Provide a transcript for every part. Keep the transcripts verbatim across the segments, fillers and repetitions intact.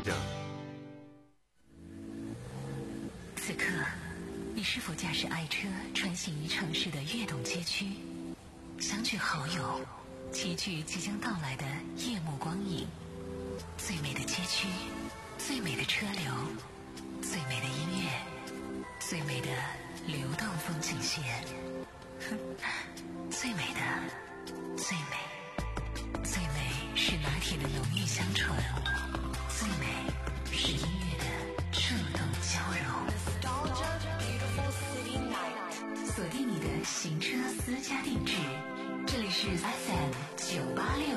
的。 此刻，你是否驾驶爱车穿行于城市的跃动街区，相聚好友，齐聚即将到来的夜幕光影？最美的街区，最美的车流，最美的音乐，最美的流动风景线，最美的，最美，最美是拿铁的浓郁香醇，最美是音乐的触动交融。锁定你的行车私家定制，这里是 F M 九八六。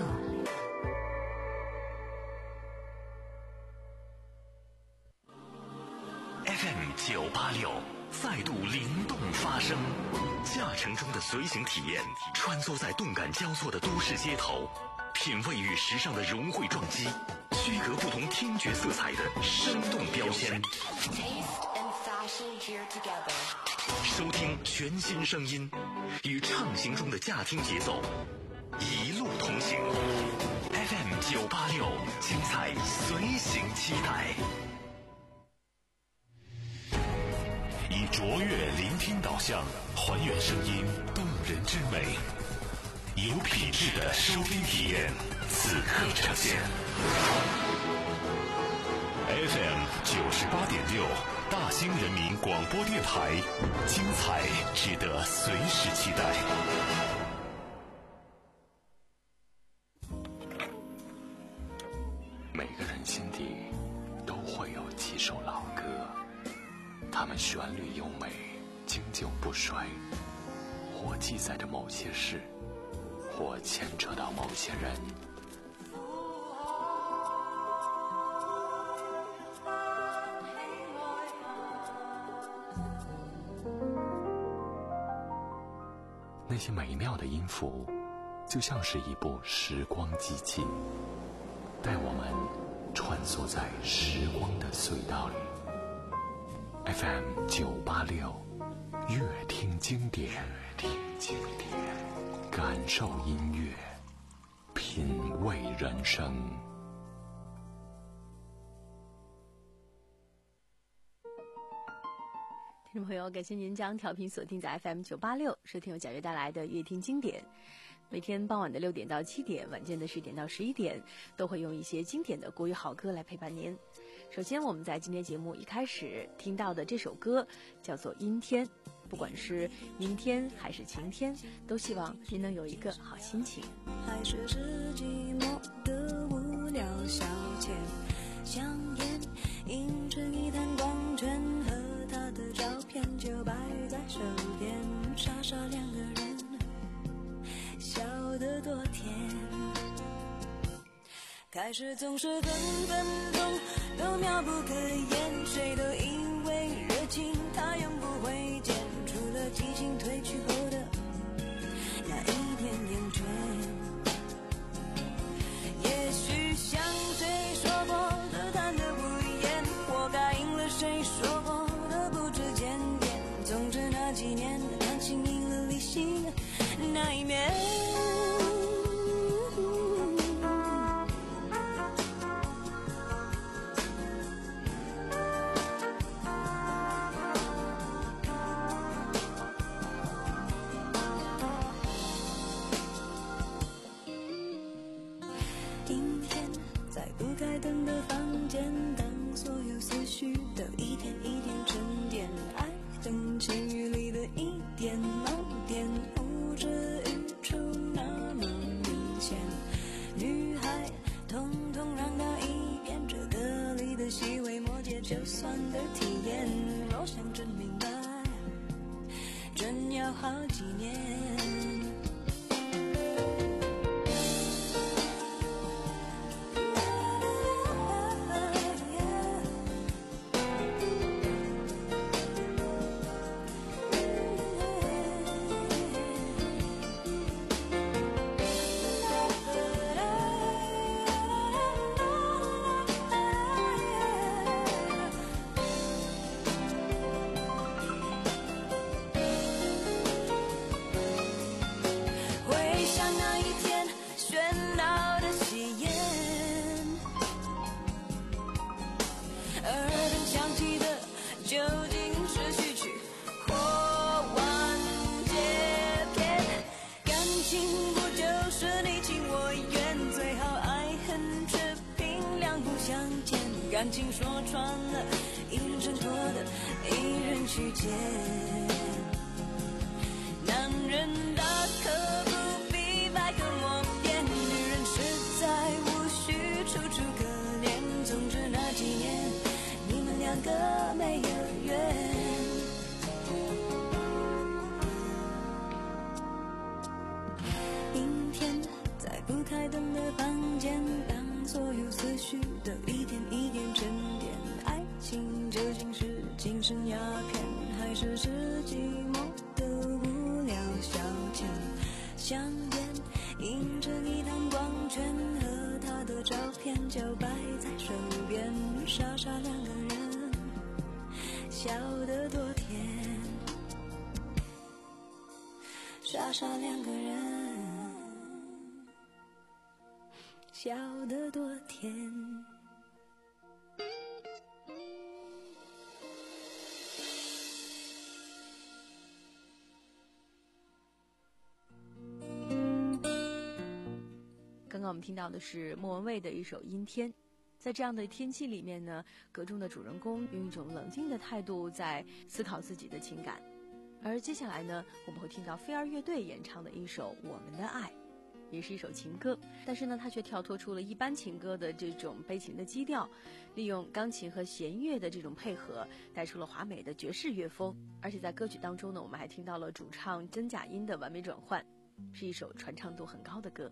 F M 九八六再度灵动发声，驾乘中的随行体验，穿梭在动感交错的都市街头，品味与时尚的融汇撞击，区隔不同听觉色彩的生动标签。收听全新声音，与畅行中的驾听节奏，一路同行。F M 九八六，精彩随行期待。以卓越聆听导向，还原声音动人之美，有品质的收听体验，此刻呈现。F M 九十八点六，大兴人民广播电台，精彩值得随时期待。每个人心底都会有几首老歌，它们旋律优美，经久不衰，或记载着某些事，或牵扯到某些人。那些美妙的音符，就像是一部时光机器，带我们穿梭在时光的隧道里。F M 九八六，乐听经典，乐听经典，感受音乐，品味人生。 听众朋友，感谢您将调频锁定在 F M 九八六，收听由贾悦带来的乐听经典。每天傍晚的六点到七点，晚间的十点到十一点，都会用一些经典的国语好歌来陪伴您。首先，我们在今天节目一开始听到的这首歌叫做《阴天》，不管是阴天还是晴天，都希望您能有一个好心情。 还是是寂寞的无聊消遣，香烟映成一滩光圈，和他的照片就摆在手边，傻傻两个人笑得多甜，开始总是分分钟都妙不可言，谁都以为热情它永不会减，除了激情褪去后的那一点点倦。也许像谁说过的谈得不厌，活该应了谁说过的不知检点，总之那几年感情赢了理性那一面。阴天在不开灯的房间，当所有思绪都一点一点沉淀，爱等晴雨里的一点盲点，呼之欲出那么明显，女孩统统让到一边，这歌里的细微末节就算的体验，若想真明白真要好几年。 耳边响起的究竟是序曲或完结篇？感情不就是你情我愿，最好爱恨却凭两不相欠。感情说穿了，一人挣脱的，一人去捡。男人大可不必百口莫辩，女人实在无需楚楚可怜。总之那几年，你们两个没有缘。阴天，在不开灯的房间，当所有思绪都一点一点沉淀。爱情究竟是精神鸦片，还是是寂寞的无聊消遣？香烟映着一滩光圈，和他的照片就摆在手边，傻傻两个人，笑得多甜。傻傻两个人，笑得多甜。 刚刚我们听到的是莫文蔚的一首《阴天》。在这样的天气里面呢，歌中的主人公用一种冷静的态度在思考自己的情感。而接下来呢，我们会听到飞儿乐队演唱的一首《我们的爱》，也是一首情歌，但是呢，它却跳脱出了一般情歌的这种悲情的基调，利用钢琴和弦乐的这种配合，带出了华美的爵士乐风。而且在歌曲当中呢，我们还听到了主唱真假音的完美转换，是一首传唱度很高的歌。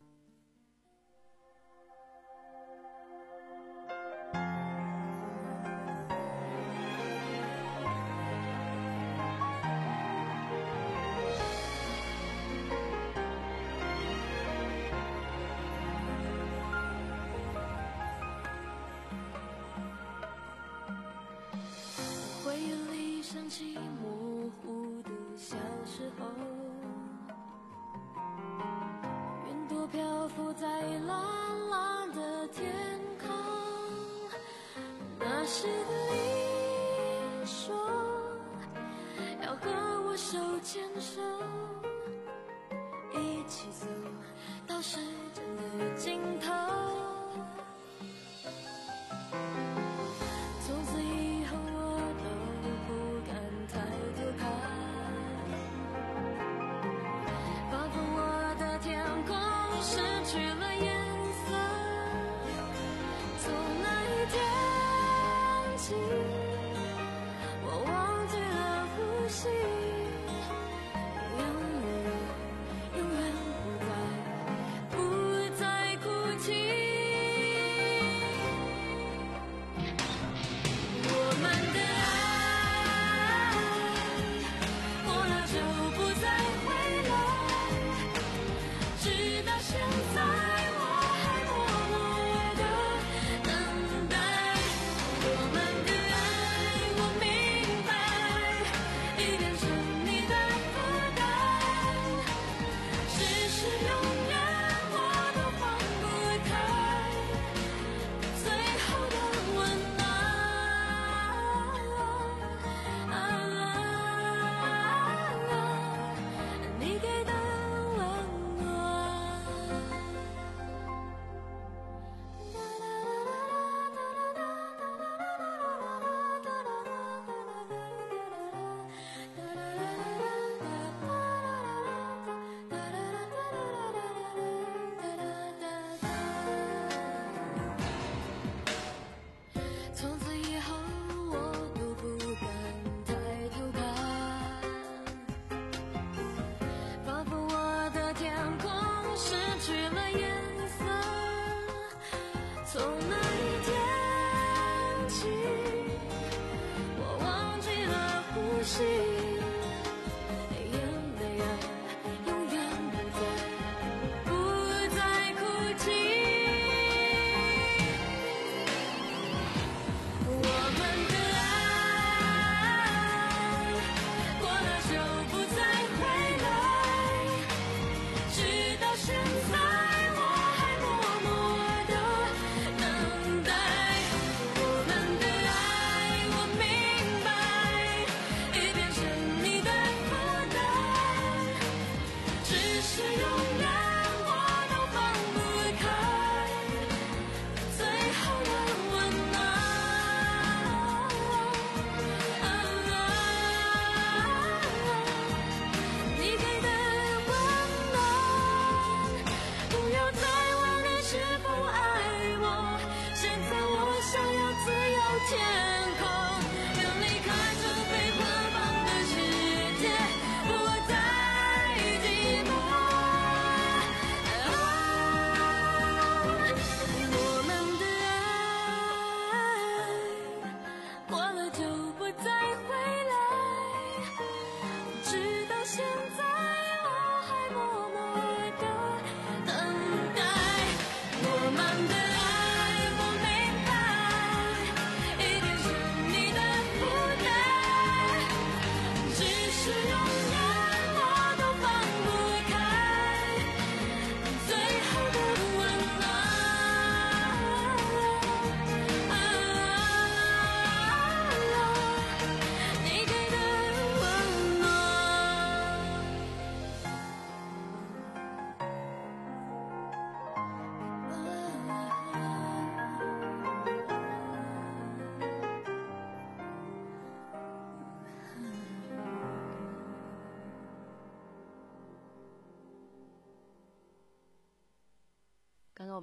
回忆里想起模糊的小时候，云朵漂浮在蓝蓝的天空，那时的你说要和我手牵手，一起走到时间的尽头。从此以后我都不敢抬头看，仿佛我的天空失去了颜色。从那一天起，我忘记了呼吸，永远永远不再不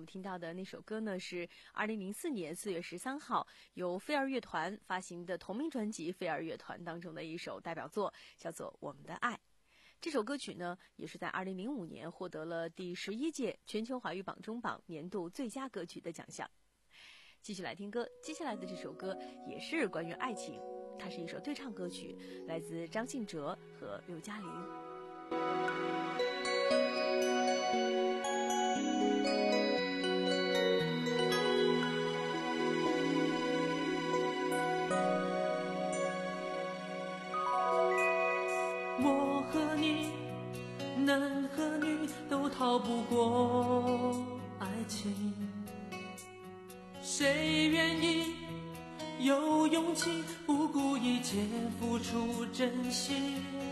听到的那首歌呢，是二零零四年四月十三号由飞儿乐团发行的同名专辑《飞儿乐团》当中的一首代表作，叫做《我们的爱》。这首歌曲呢，也是在二零零五年获得了第十一届全球华语榜中榜年度最佳歌曲的奖项。继续来听歌，接下来的这首歌也是关于爱情，它是一首对唱歌曲，来自张信哲和刘嘉玲。 我和你，男和女都逃不过爱情，谁愿意有勇气不顾一切付出真心？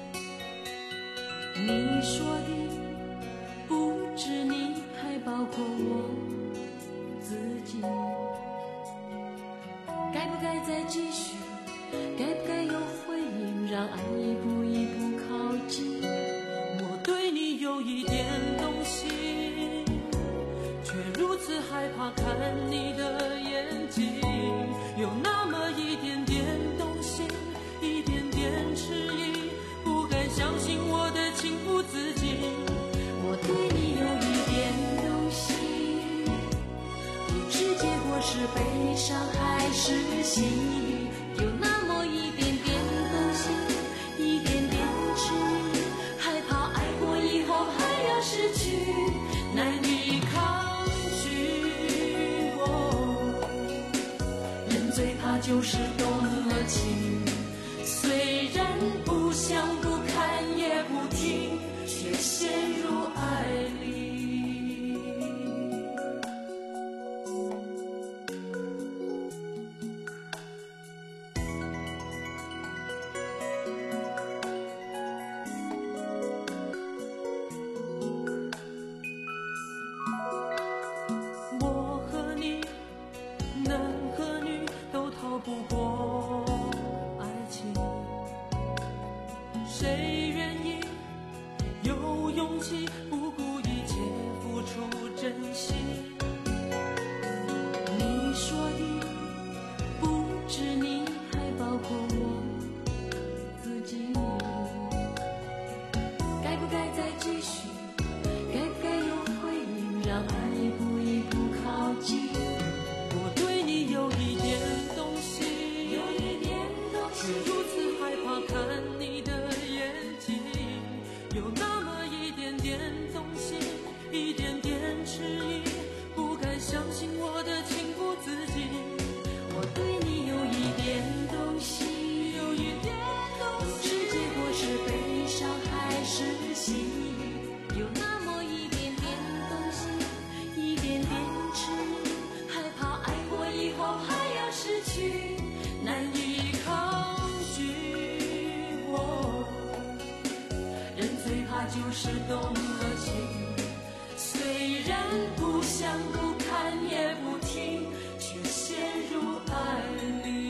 你说的不止你，还包括我自己。该不该再继续？该不该有回应？让爱一步一步靠近。 我对你有一点动心，却如此害怕看你的眼睛，有那么一点点动心，一点点迟疑，不敢相信我的情不自禁。 我对你有一点动心，不知结果是悲伤还是喜悦，有那么一点点动心，一点点迟疑，害怕爱过以后还要失去， 难以抗拒。我人最怕就是动了情，虽然不想不看也不听，却陷入爱里。 我和你，男和女都逃不过爱情，谁愿意有勇气不顾一切付出真心？ 你说的不止你，还包括我自己。该不该再继续？该不该有回应？让爱一步一步靠近。 我对你有一点动心， 有一点动却心， 如此害怕看你的眼睛，有那么一点点动心，一点点迟疑，不敢相信我的情不自禁。 我对你有一点动心， 有一点动不知结果是悲伤还是喜悦，有那么一点点动心，一点点迟疑，害怕爱过以后还要失去， 难以抗拒。我人最怕就是动了情，虽然不想不看也不听，却陷入爱里。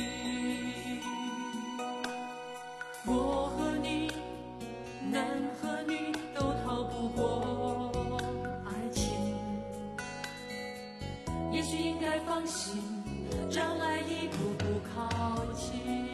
我和你，男和女都逃不过爱情， 也许应该放心，让爱一步步靠近。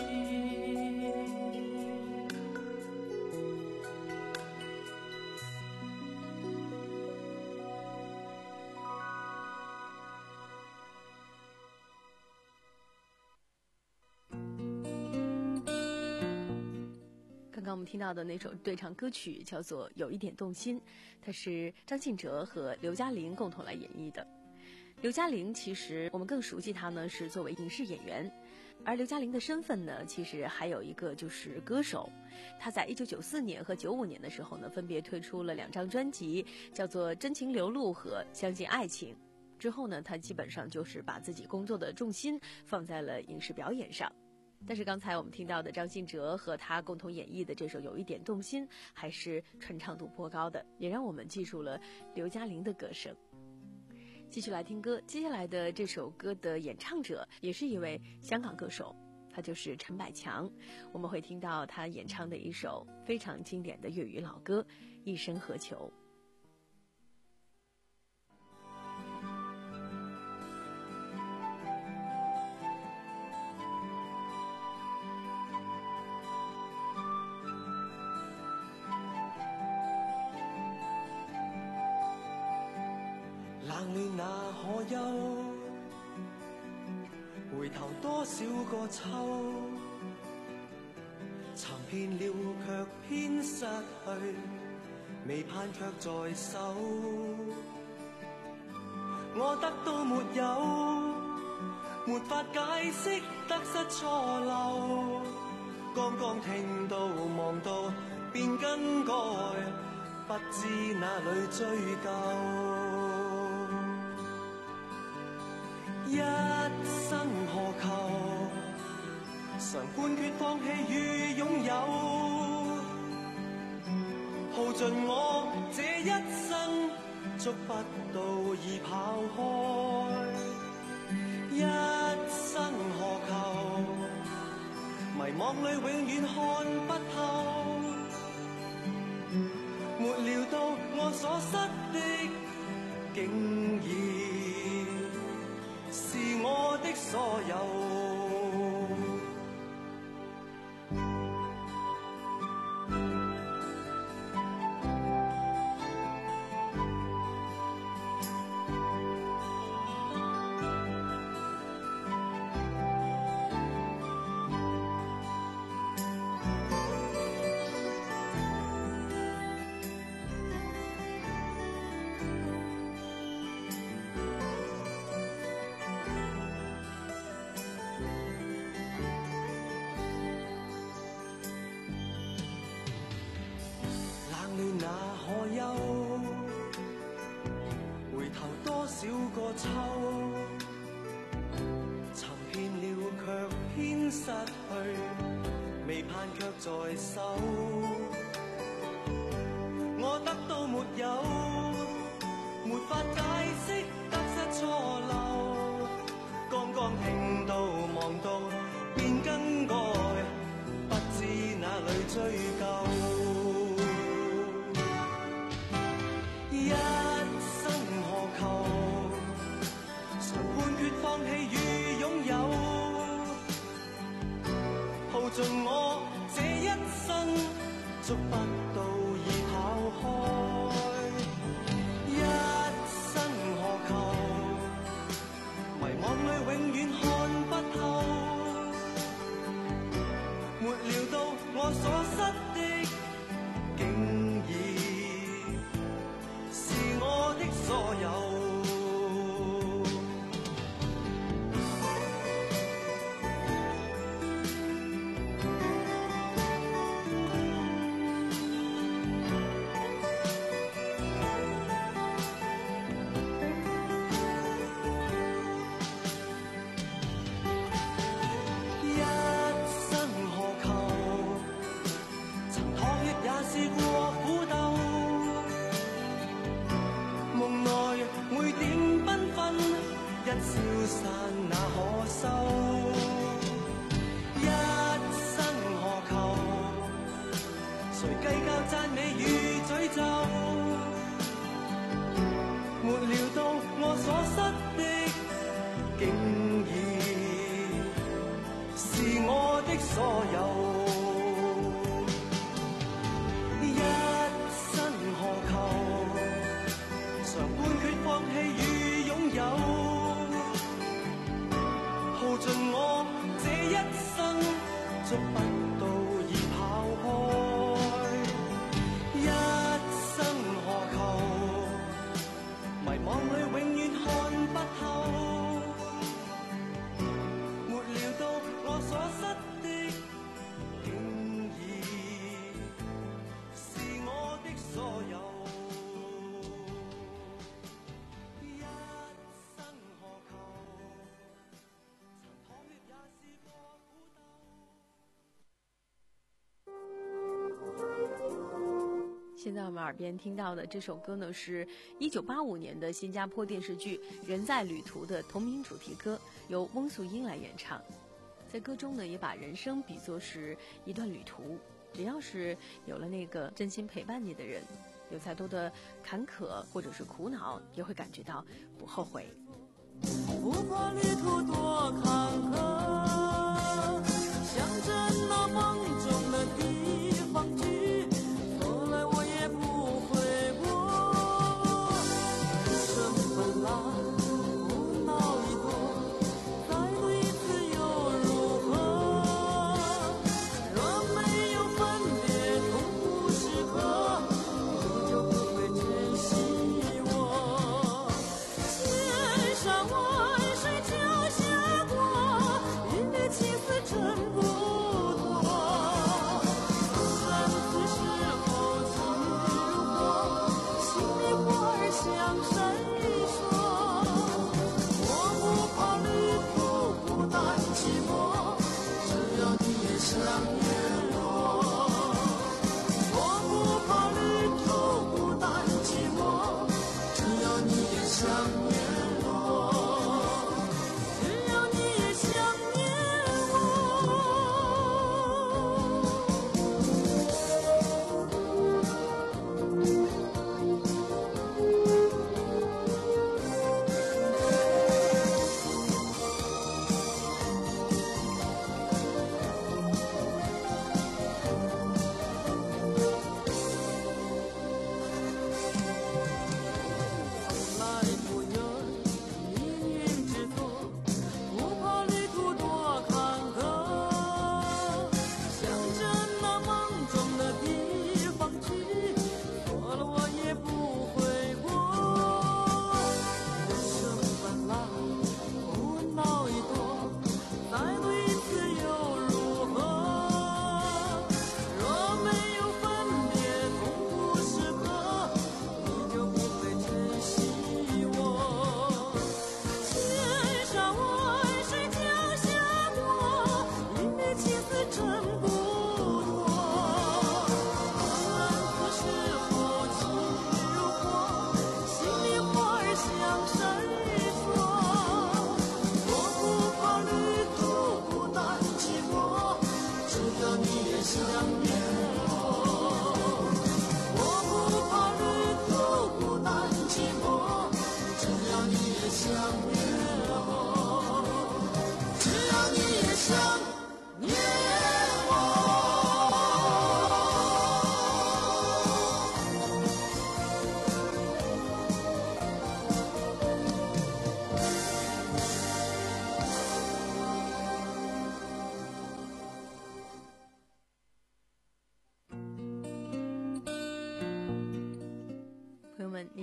刚刚我们听到的那首对唱歌曲叫做《有一点动心》，它是张信哲和刘嘉玲共同来演绎的。刘嘉玲其实我们更熟悉她呢是作为影视演员，而刘嘉玲的身份呢其实还有一个就是歌手。她在一九九四年和九五年的时候呢分别推出了两张专辑，叫做《真情流露》和《相信爱情》。之后呢她基本上就是把自己工作的重心放在了影视表演上。但是刚才我们听到的张信哲和他共同演绎的这首《有一点动心》还是传唱度颇高的，也让我们记住了刘嘉玲的歌声。继续来听歌，接下来的这首歌的演唱者也是一位香港歌手，他就是陈百强。我们会听到他演唱的一首非常经典的粤语老歌《一生何求》。 冷暖那可休？回頭多少個秋，尋遍了卻偏失去，未盼卻在手。我得到沒有，沒法解釋得失錯漏。剛剛聽到望到便更改，不知哪裏追究。一生何求？常判決放棄與擁有，耗盡我這一生，捉不到已跑開。一生何求？迷惘裏永遠看不透，沒料到我所失的，竟然是我的所有。那可休？回頭多少個秋，尋遍了卻偏失去，未盼卻在手。我得到沒有，沒法解釋得失錯漏。剛剛聽到望到便更改，不知哪裏追究。一生何求？常判決放棄與擁有，耗盡我這一生，捉不到已跑開。一生何求？迷惘裏永遠看不透，沒料到我所失的，竟然我的所有。一生何求？曾妥協也試過苦鬥，夢內每點繽紛，一消散那可收？一生何求？誰計較讚美與詛咒？沒料到我所失的，竟然是我的所有。一生何求？常判決放棄與擁有，耗盡我這一生，捉不到已跑開。一生何求？迷惘裏永遠看不透，沒料到我所失的，竟然是我的所有。 现在我们耳边听到的这首歌呢，是一九八五年的新加坡电视剧《人在旅途》的同名主题歌，由翁素英来演唱。在歌中呢，也把人生比作是一段旅途，只要是有了那个真心陪伴你的人，有再多的坎坷或者是苦恼，也会感觉到不后悔。 不怕旅途多坎坷，向着那梦中的地方去，从来我也不会过。人生本来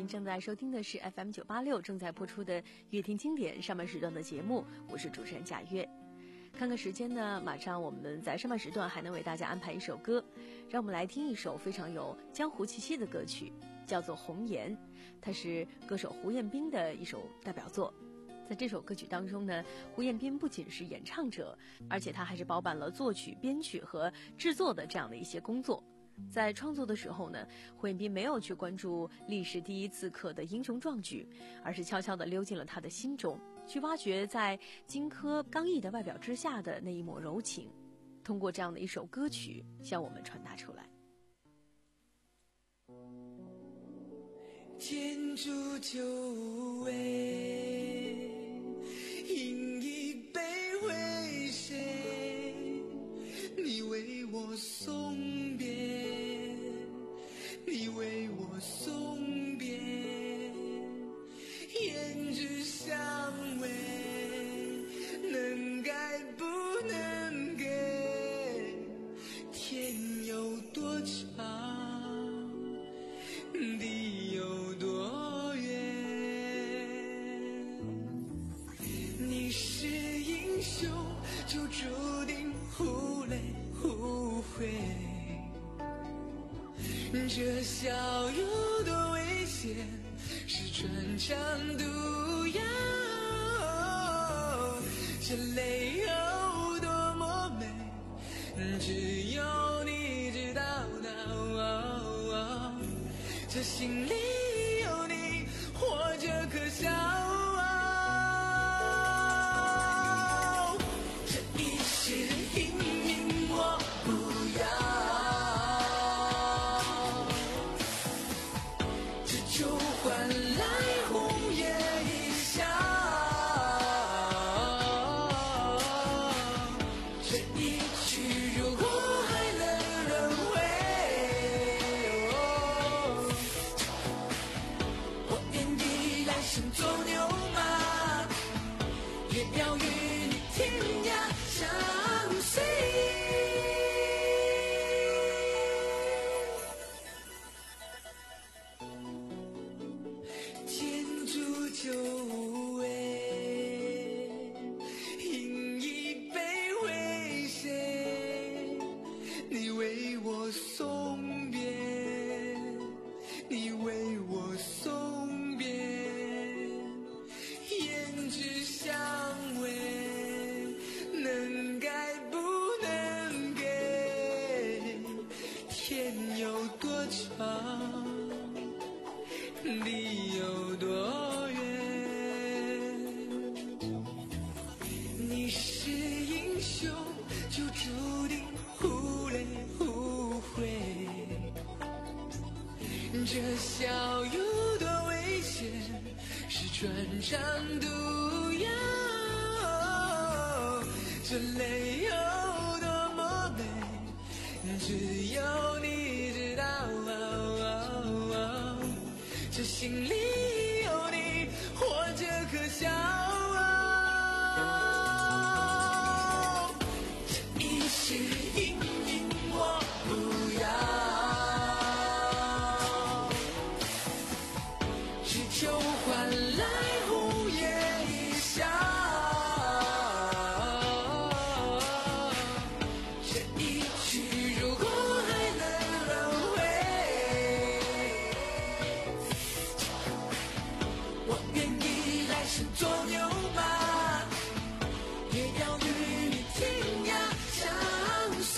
正在收听的是 F M 九八六正在播出的乐听经典上半时段的节目，我是主持人贾月。看看时间呢，马上我们在上半时段还能为大家安排一首歌，让我们来听一首非常有江湖气息的歌曲，叫做《红颜》，它是歌手胡彦斌的一首代表作。在这首歌曲当中呢，胡彦斌不仅是演唱者，而且他还是包办了作曲、编曲和制作的这样的一些工作。在创作的时候呢，胡彦斌没有去关注历史第一刺客的英雄壮举，而是悄悄地溜进了他的心中，去挖掘在荆轲刚毅的外表之下的那一抹柔情，通过这样的一首歌曲向我们传达出来。 天烛久违，饮一杯为谁？你为我送别，你为我送别，胭脂香味，能改不能给？天有多长，地有多远？你是英雄，就注定忽泪忽悔。这笑有多危险，是穿肠毒药。这泪有多么美，只有你知道。这心里有你，活着可笑。这一世英名我不要，只求换来红颜一笑。这一曲如果还能轮回，做牛马，也要与你天涯相随。天烛久违，饮一杯为谁？你为我送别，你为我送别，胭脂香味，能改不能给？天有多长，地有多远？你是英雄，就注定忽泪忽悔。这笑有多危险，是穿肠毒药。这泪有多么美，只有你知道。这心里有你，活着可笑。这一世英名我不要，只求换来红颜一笑。这一曲如果还能轮回，我愿意来生做牛马，也要与你天涯相随。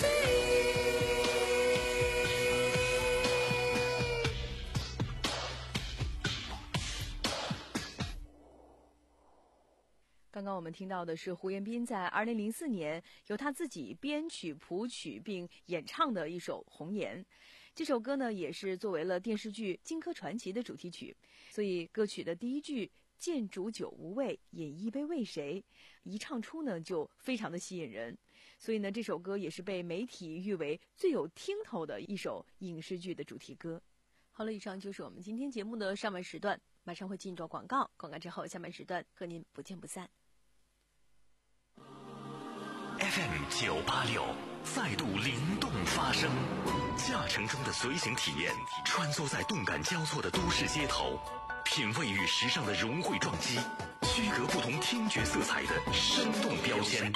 刚刚我们听到的是胡彦斌在二零零四年由他自己编曲谱曲并演唱的一首《红颜》。这首歌呢也是作为了电视剧《荆轲传奇》的主题曲，所以歌曲的第一句“见煮酒无味，饮一杯为谁”一唱出呢就非常的吸引人，所以呢这首歌也是被媒体誉为最有听头的一首影视剧的主题歌。好了，以上就是我们今天节目的上半时段，马上会进入广告，广告之后下半时段和您不见不散。 F M 九八六再度灵动发声，驾乘中的随行体验，穿梭在动感交错的都市街头， 品味与时尚的融汇撞击，区隔不同听觉色彩的生动标签。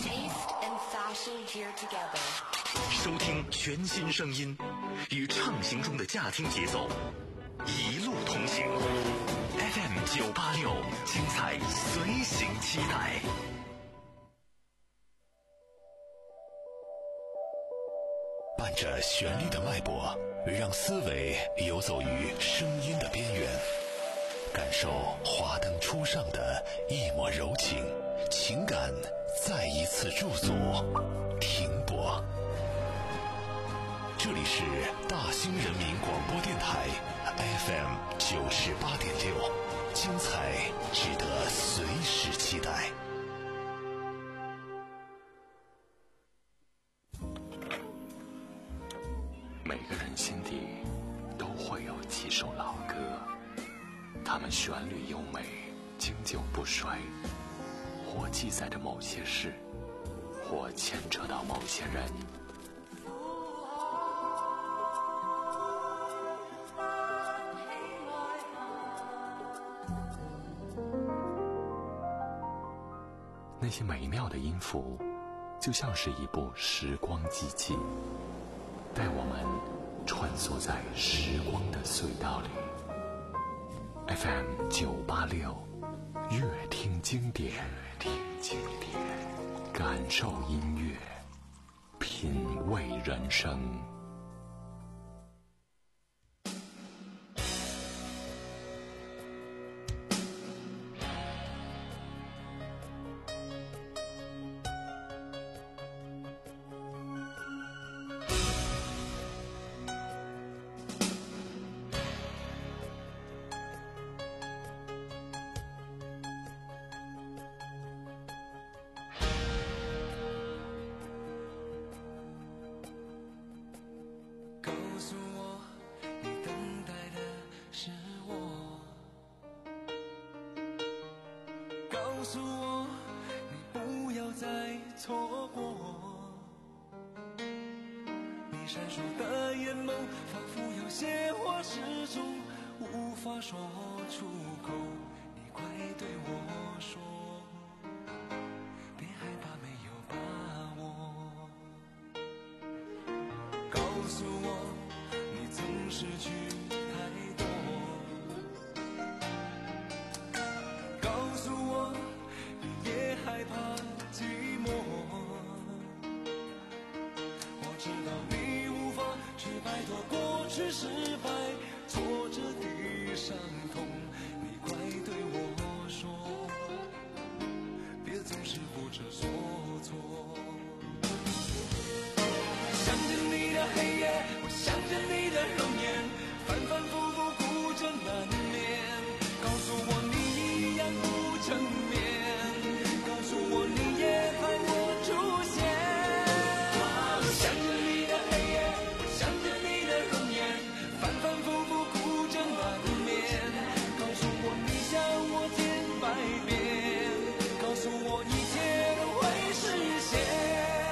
收听全新声音，与畅行中的驾听节奏一路同行。F M 九八六，精彩随行期待。伴着旋律的脉搏，让思维游走于声音的边缘，感受华灯初上的一抹柔情，情感再一次驻足停泊。这里是大兴人民广播电台 F M 九十八点六，精彩值得随时期待。每个人心底都会有几首老歌，它们旋律优美，经久不衰，或记载着某些事，或牵扯到某些人。那些美妙的音符，就像是一部时光机器，带我们穿梭在时光的隧道里。F M 九八六，乐听经典，乐听经典，感受音乐，品味人生。 告诉我，你不要再错过。你闪烁的眼眸，仿佛有些话始终无法说出口。你快对我说，别害怕没有把握。告诉我，你曾失去太多。告诉我，也害怕寂寞，我知道你无法去摆脱过去失败挫折的伤痛，你快对我说，别总是不知所措。想着你的黑夜，我想着你的容颜，反反复复哭着难眠，告诉我你一样不成眠，告诉我你也盼我出现。想着你的黑夜，我想着你的容颜，反反复复哭着难眠，告诉我你想我千百遍，告诉我一切都会实现。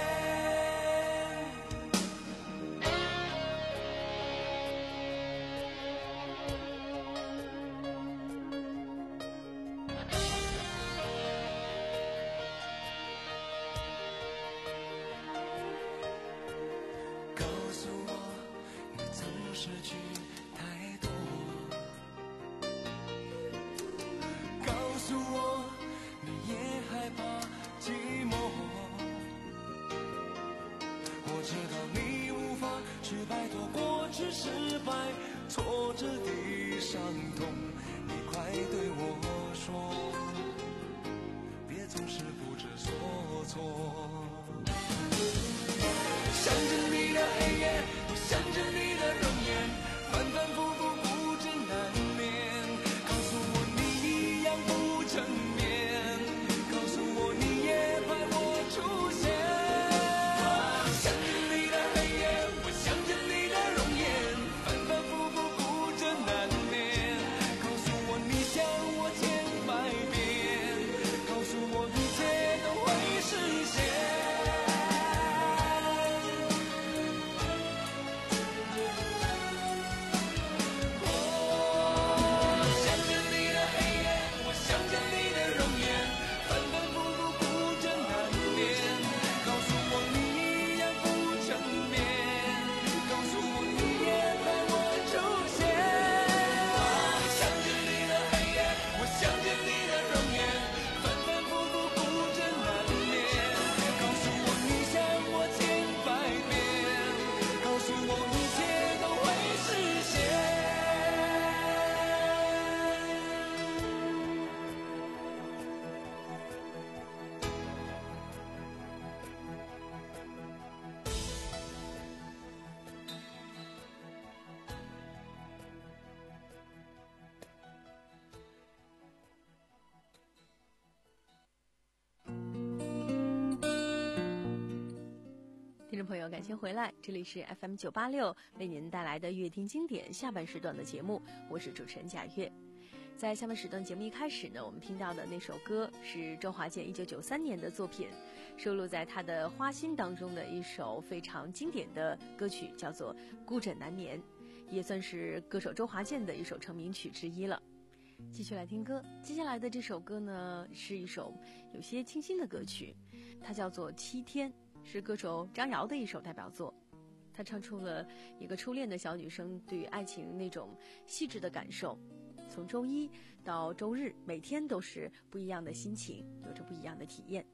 告诉我，你曾失去太多。告诉我，你也害怕寂寞。我知道你无法去摆脱过去失败挫折的伤痛，你快对我说，别总是不知所措。想着你的黑夜，我想着你的容颜，反反复复哭着难眠，告诉我你一样不成眠，告诉我你也盼我出现。想着你的黑夜，我想着你的容颜，反反复复哭着难眠，告诉我你想我千百遍，告诉我一切都会实现。 众朋友，感谢回来，这里是 F M 九八六为您带来的乐听经典下半时段的节目，我是主持人贾月。在下半时段节目一开始呢，我们听到的那首歌是周华健一九九三年的作品，收录在他的《花心》当中的一首非常经典的歌曲，叫做《孤枕难眠》，也算是歌手周华健的一首成名曲之一了。继续来听歌，接下来的这首歌呢，是一首有些清新的歌曲，它叫做《七天》，是歌手张瑶的一首代表作。他唱出了一个初恋的小女生对于爱情那种细致的感受，从周一到周日，每天都是不一样的心情，有着不一样的体验。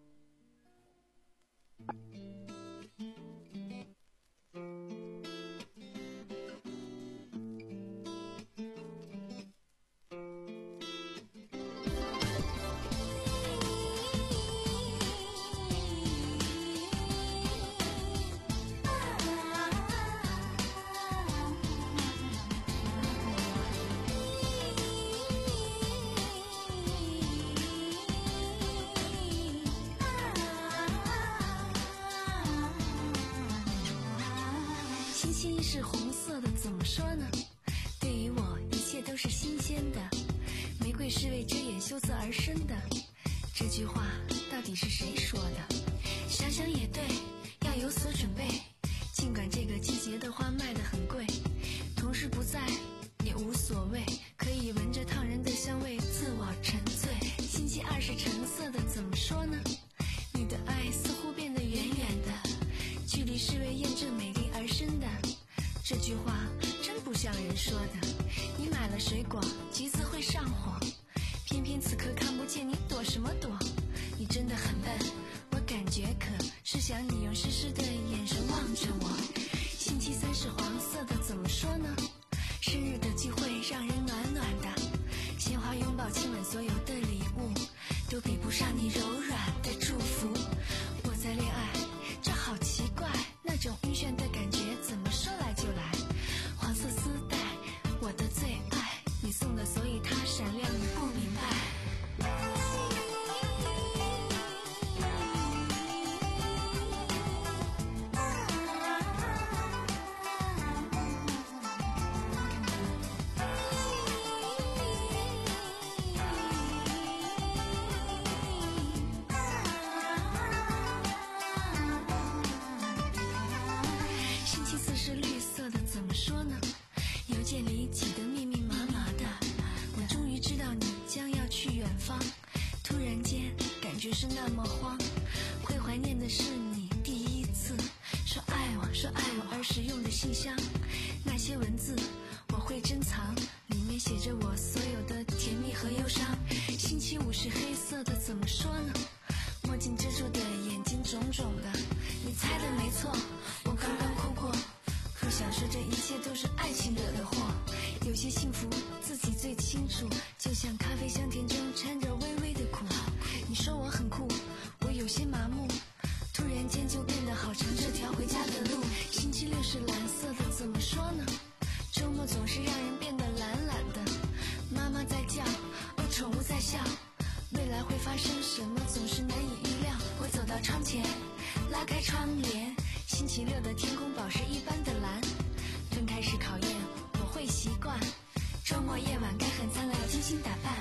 是红色的，怎么说呢？对于我，一切都是新鲜的。玫瑰是为遮掩羞涩而生的。这句话到底是谁说的？想想也对，要有所准备。尽管这个季节的花卖得很贵，同事不在也无所谓，可以闻着烫人的香味自我沉醉。星期二是橙色的，怎么说呢？你的爱似乎变得远远的，距离是为验证美丽而生的。这句话真不像人说的。你买了水果，橘子会上火，偏偏此刻看不见，你躲什么躲？你真的很笨，我感觉可是想你用湿湿的眼神望着我。星期三是黄色的，怎么说呢？生日的聚会让人暖暖的，鲜花拥抱亲吻，所有的礼物都比不上你柔软的祝福。我在恋爱，这好奇怪，那种晕眩的感觉怎么说来就来。黄色丝带，我的最爱，你送的，所以它闪亮，你不明白。夜里挤得密密麻麻的，我终于知道你将要去远方，突然间感觉是那么慌，会怀念的是你第一次说爱我说爱我而使用的信箱，那些文字我会珍藏，里面写着我所有的甜蜜和忧伤。星期五是黑色的，怎么说呢？墨镜遮住的眼睛肿肿的，你猜的没错，我刚刚哭过，不想说这一切都是爱情惹的祸，有些幸福自己最清楚，就像咖啡香甜中掺着微微的苦。你说我很酷，我有些麻木，突然间就变得好长这条回家的路。星期六是蓝色的，怎么说呢？周末总是让人变得懒懒的，妈妈在叫，哦，宠物在笑，未来会发生什么总是难以预料。我走到窗前，拉开窗帘，星期六的天空宝石一般的蓝，分开是考验，我会习惯，周末夜晚该很灿烂，要精心打扮。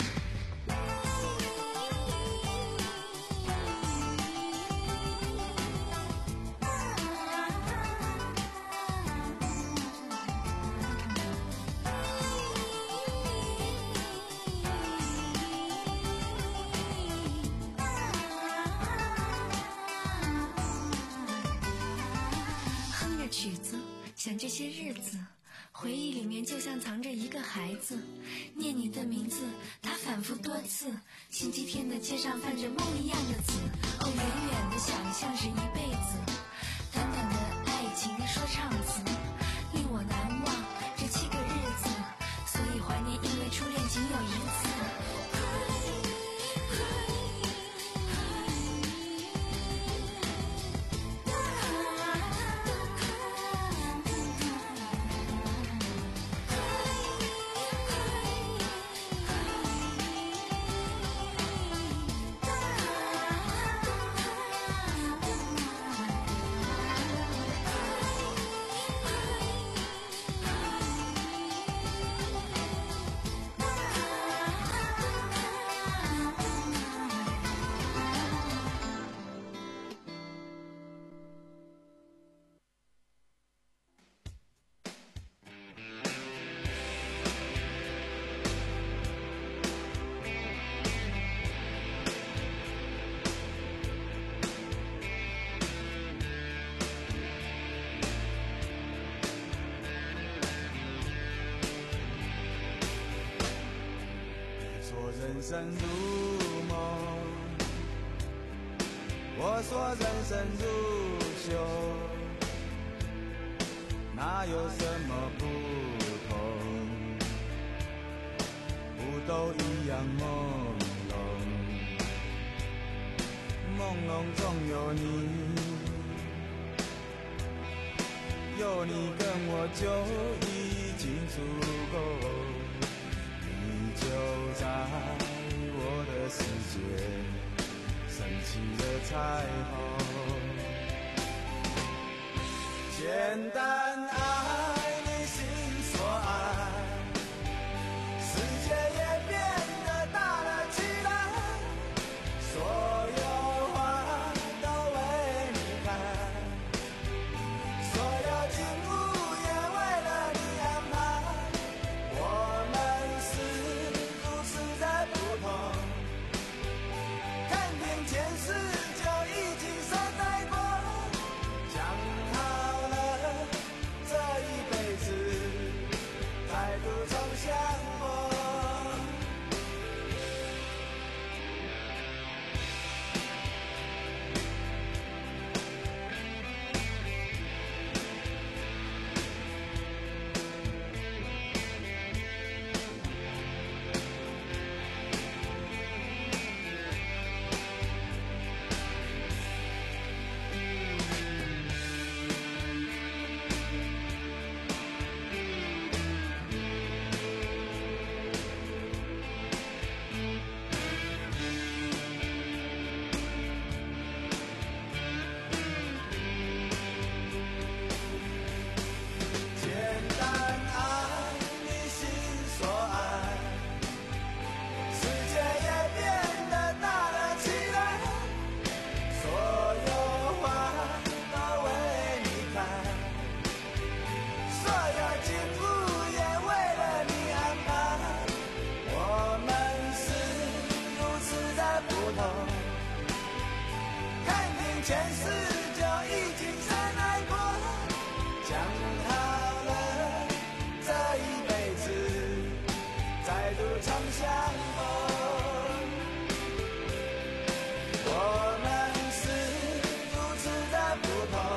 曲子想这些日子，回忆里面就像藏着一个孩子，念你的名字，他反复多次。星期天的街上泛着梦一样的紫，哦，远远的想象是一辈子，短短的爱情说唱词，令我难忘这七个日子，所以怀念，因为初恋仅有一次。 生如梦，我说人生如秀，哪有什么不同？不都一样朦胧，朦胧中有你，有你跟我就已经足够。你就在我的世界升起了彩虹，简单爱你心所爱，世界也变得大了起来，所有花都为你开，所有景物也为了你安排，我们是如此的不同，看遍前世就已经深爱过，讲好了这一辈子再度重相逢。前世就已经深爱过，讲好了这一辈子再度重相逢。我们是如此的不同，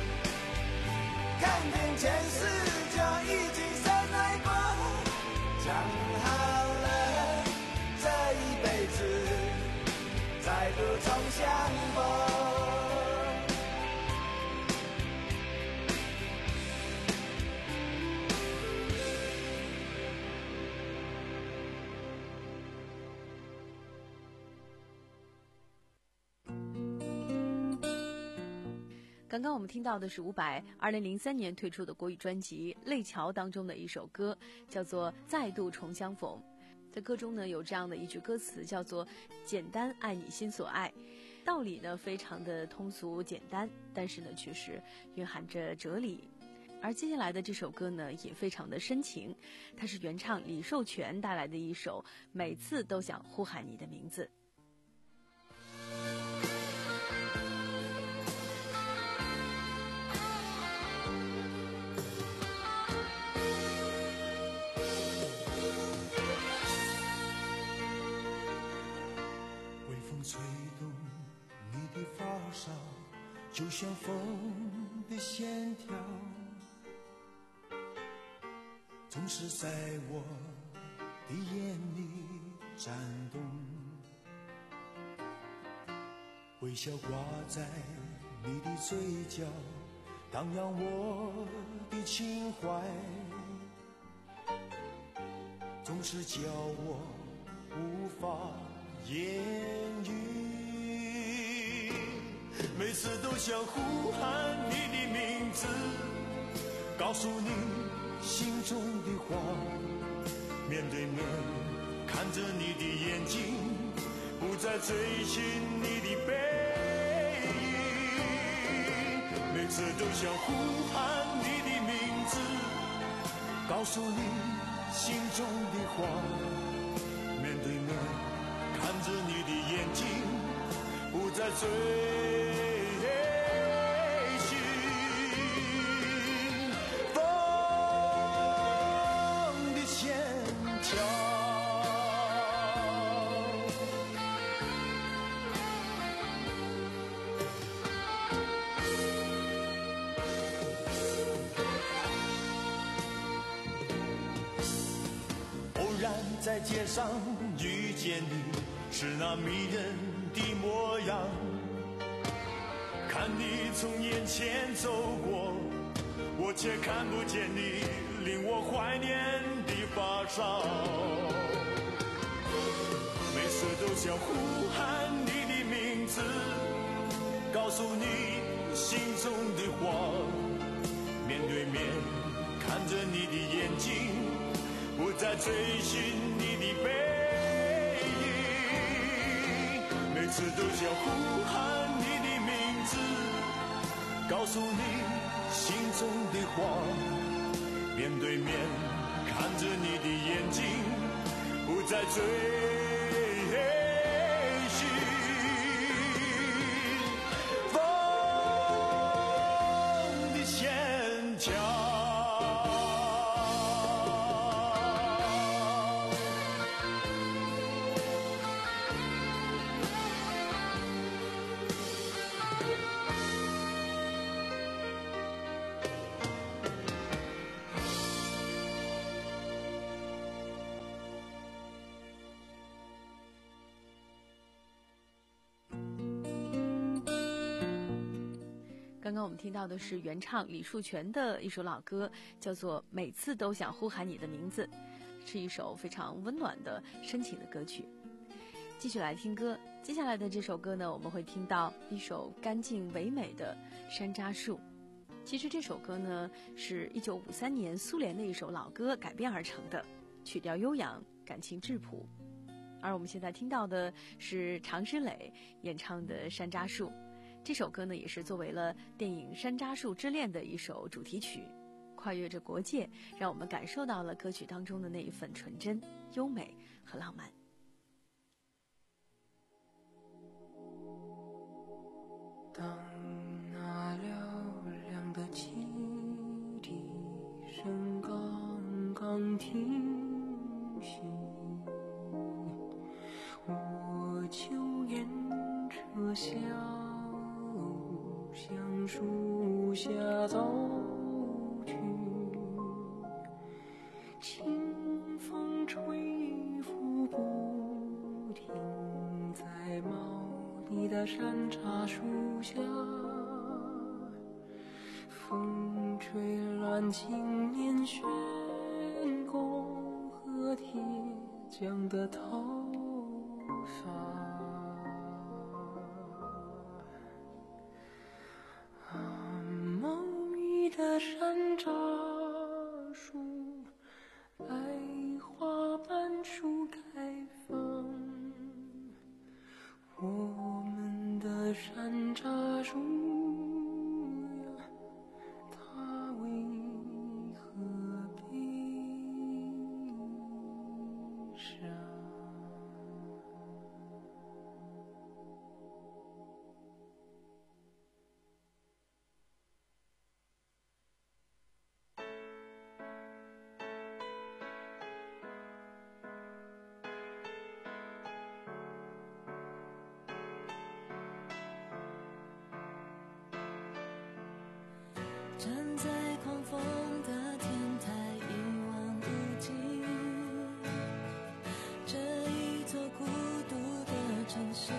看遍前世就已经深爱过，讲好了这一辈子再度重相逢。 刚刚我们听到的是伍佰二零零三年推出的国语专辑《泪桥》当中的一首歌，叫做《再度重相逢》。在歌中呢，有这样的一句歌词，叫做“简单爱你心所爱”。道理呢非常的通俗简单，但是呢却是蕴含着哲理。而接下来的这首歌呢也非常的深情，它是原唱李寿全带来的一首《每次都想呼喊你的名字》。 吹动你的发梢，就像风的线条，总是在我的眼里颤动，微笑挂在你的嘴角，荡漾我的情怀，总是叫我无法言语，每次都想呼喊你的名字，告诉你心中的话，面对面看着你的眼睛，不再追寻你的背影，每次都想呼喊你的名字，告诉你心中的话，面对面看着你的眼睛，不再追寻。风的线条， 在街上遇见你，是那迷人的模样。看你从眼前走过，我却看不见你令我怀念的发梢。每次都想呼喊你的名字，告诉你心中的话，面对面看着你的眼睛，不再追寻你的背影。每次都想呼喊你的名字，告诉你心中的话，面对面看着你的眼睛，不再追寻风的线条。 刚刚我们听到的是原唱李树泉的一首老歌，叫做《每次都想呼喊你的名字》，是一首非常温暖的深情的歌曲。继续来听歌，接下来的这首歌呢，我们会听到一首干净唯美的《山楂树》。其实这首歌呢，是一九五三年苏联的一首老歌改编而成的，曲调悠扬，感情质朴。而我们现在听到的是常石磊演唱的《山楂树》。这首歌呢，也是作为了电影《山楂树之恋》的一首主题曲，跨越着国界，让我们感受到了歌曲当中的那一份纯真、优美和浪漫。 当那嘹亮的汽笛声刚刚停息，我就沿车小向树下走去，清风吹拂不停在茂密的山楂树下，风吹乱青年悬弓和铁匠的头发。茂密的山楂树，百花瓣树开放，我们的山楂树呀，它为何悲伤？ 站在狂风的天台一望无际，这一座孤独的城市，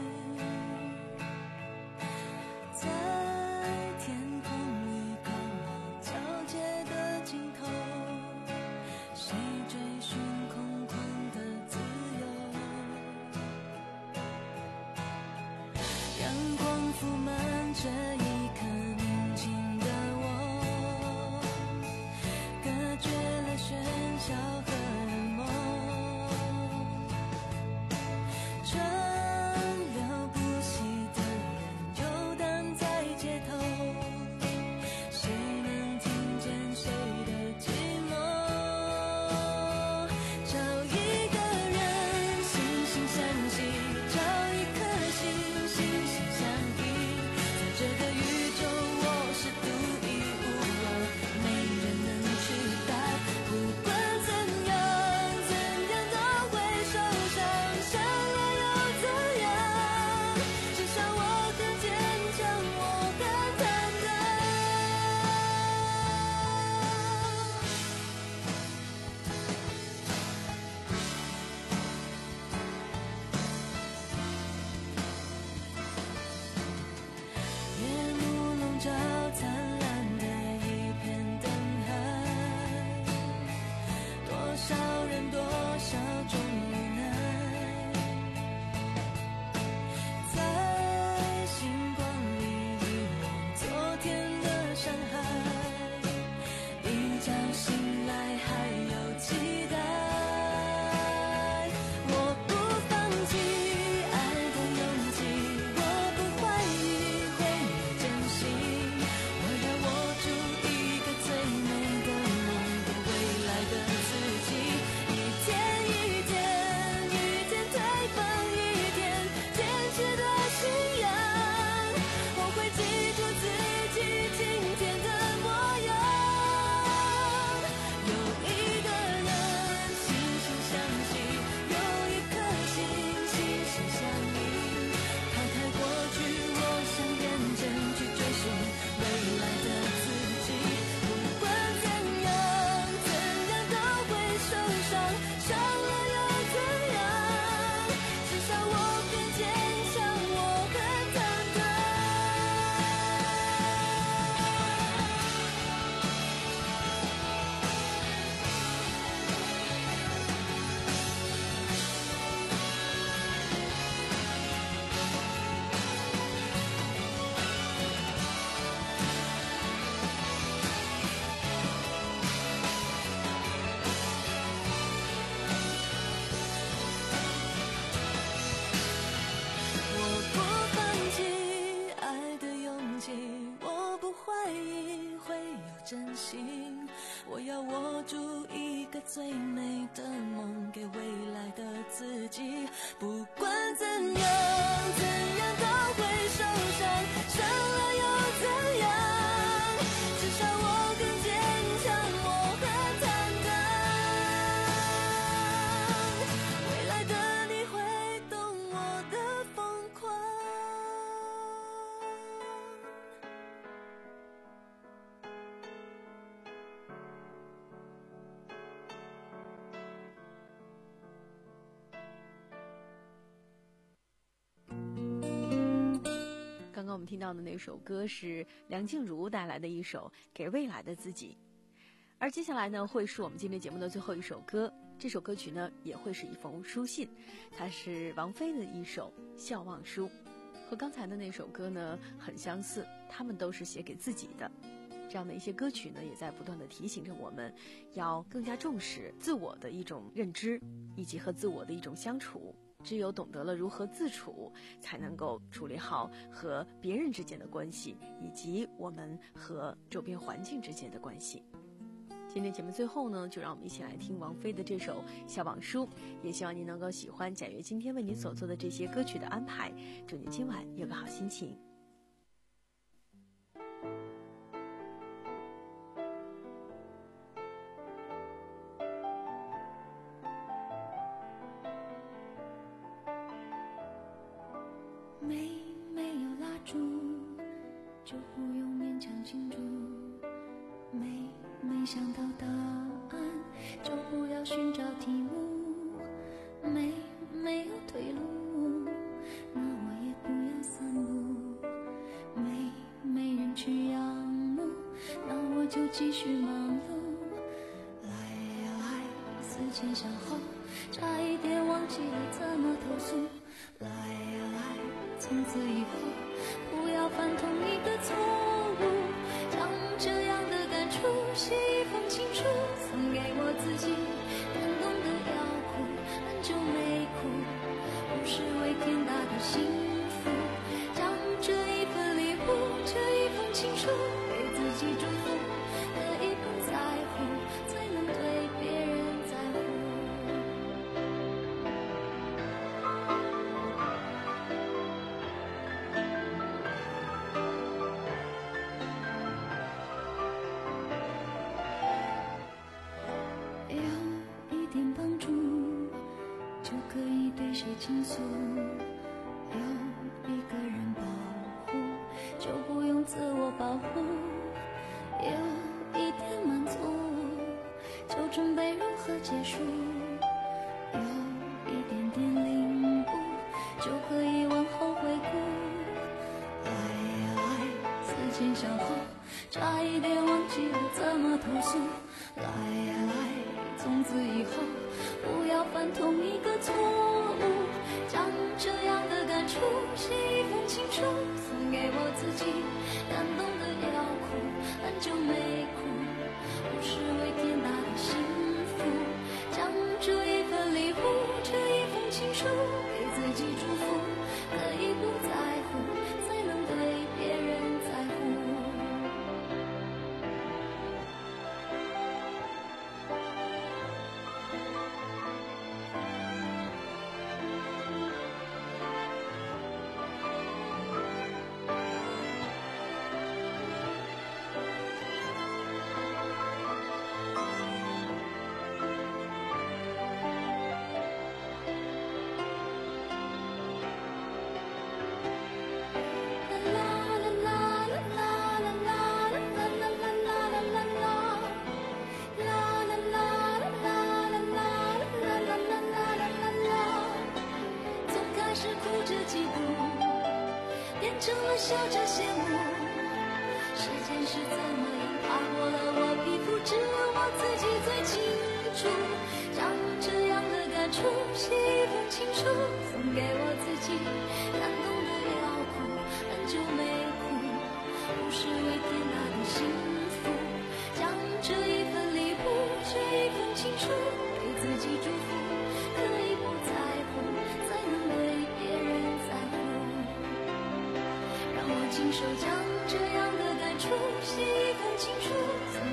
在天空里光芒交界的尽头，谁追寻空旷的自由？阳光铺满这一颗宁静的喧嚣和人梦，川流不息的人游荡在街头，谁能听见谁的寂寞？找一个人惺惺相惜，找一颗心心心相印，在这个雨真心。我要握住一个最美的梦，给未来的自己。不管怎样怎样都会受伤，伤了又怎样，至少我更坚强，我很坦荡。未来的你会懂我的疯狂。 刚刚我们听到的那首歌是梁静茹带来的一首《给未来的自己》，而接下来呢会是我们今天节目的最后一首歌。这首歌曲呢也会是一封书信，它是王菲的一首《笑忘书》，和刚才的那首歌呢很相似，它们都是写给自己的。这样的一些歌曲呢也在不断地提醒着我们要更加重视自我的一种认知，以及和自我的一种相处。只有懂得了如何自处，才能够处理好和别人之间的关系，以及我们和周边环境之间的关系。今天节目最后呢，就让我们一起来听王菲的这首《笑忘书》，也希望您能够喜欢贾跃今天为您所做的这些歌曲的安排，祝您今晚有个好心情。 没没有蜡烛，就不用勉强庆祝。没没想到答案，就不要寻找题目。没没有退路，那我也不要散步。没没人去仰慕，那我就继续忙碌。来呀来，思前想后，差一点忘记了怎么投诉。来呀来，从此以后不要犯同一个错误，将这样的感触写一封情书，送给我自己。感动的要哭，很久没哭，不是为天大的幸福，将这一份礼物，这一封情书给自己祝福，可以不在乎，才能对别人在乎。倾诉，有一个人保护，就不用自我保护。有一点满足，就准备如何结束。有一点点领悟，就可以往后回顾。来呀来，思前想后，差一点忘记了怎么投诉。来呀来，从此以后不要犯同一个错误，将这样的感触写一封情书，送给我自己。感动的要哭，很久没哭，不是为天大的幸福，将这一份礼物，这一封情书给自己祝福，可以不在乎，才能对别人在乎。成了笑着羡慕，时间是怎么样爬过了我皮肤，只有我自己最清楚。将这样的感触写一封情书，送给我自己。感动的要哭，很久没哭，不是为天大的幸福，将这一份礼物，这一封情书给自己祝福，可以不在乎，才能对别人在乎。让我亲手将这样的感触写一封情书。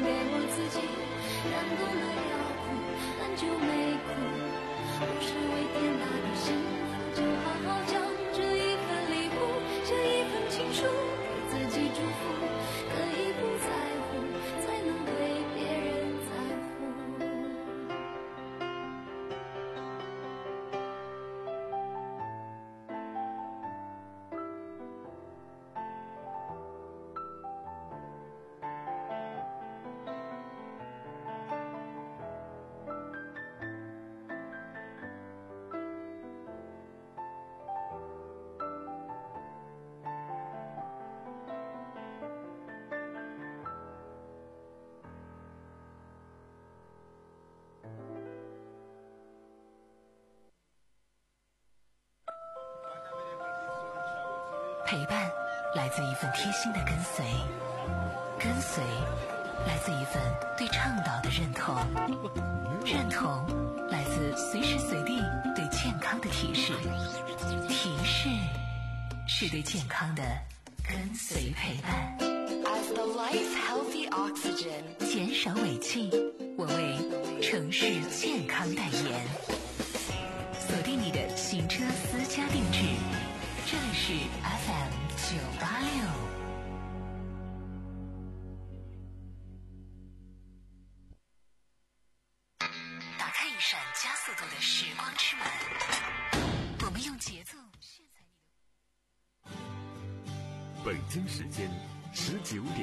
陪伴来自一份贴心的跟随，跟随来自一份对倡导的认同，认同来自随时随地对健康的提示，提示是对健康的跟随陪伴。 As the life healthy oxygen， 减少尾气，我为城市健康代言。锁定你的行车私家定制，这里是 F M 九八六。打开一扇加速度的时光之门，我们用节奏炫彩你的。 北京时间十九点。